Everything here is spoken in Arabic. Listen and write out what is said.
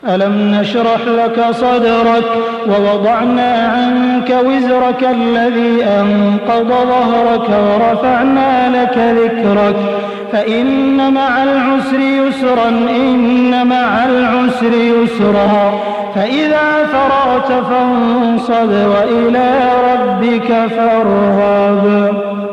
ألم نشرح لك صدرك ووضعنا عنك وزرك الذي أنقض ظهرك ورفعنا لك ذكرك فإن مع العسر يسرا إن مع العسر يسرا فإذا فرغت فانصب وإلى ربك فارغب.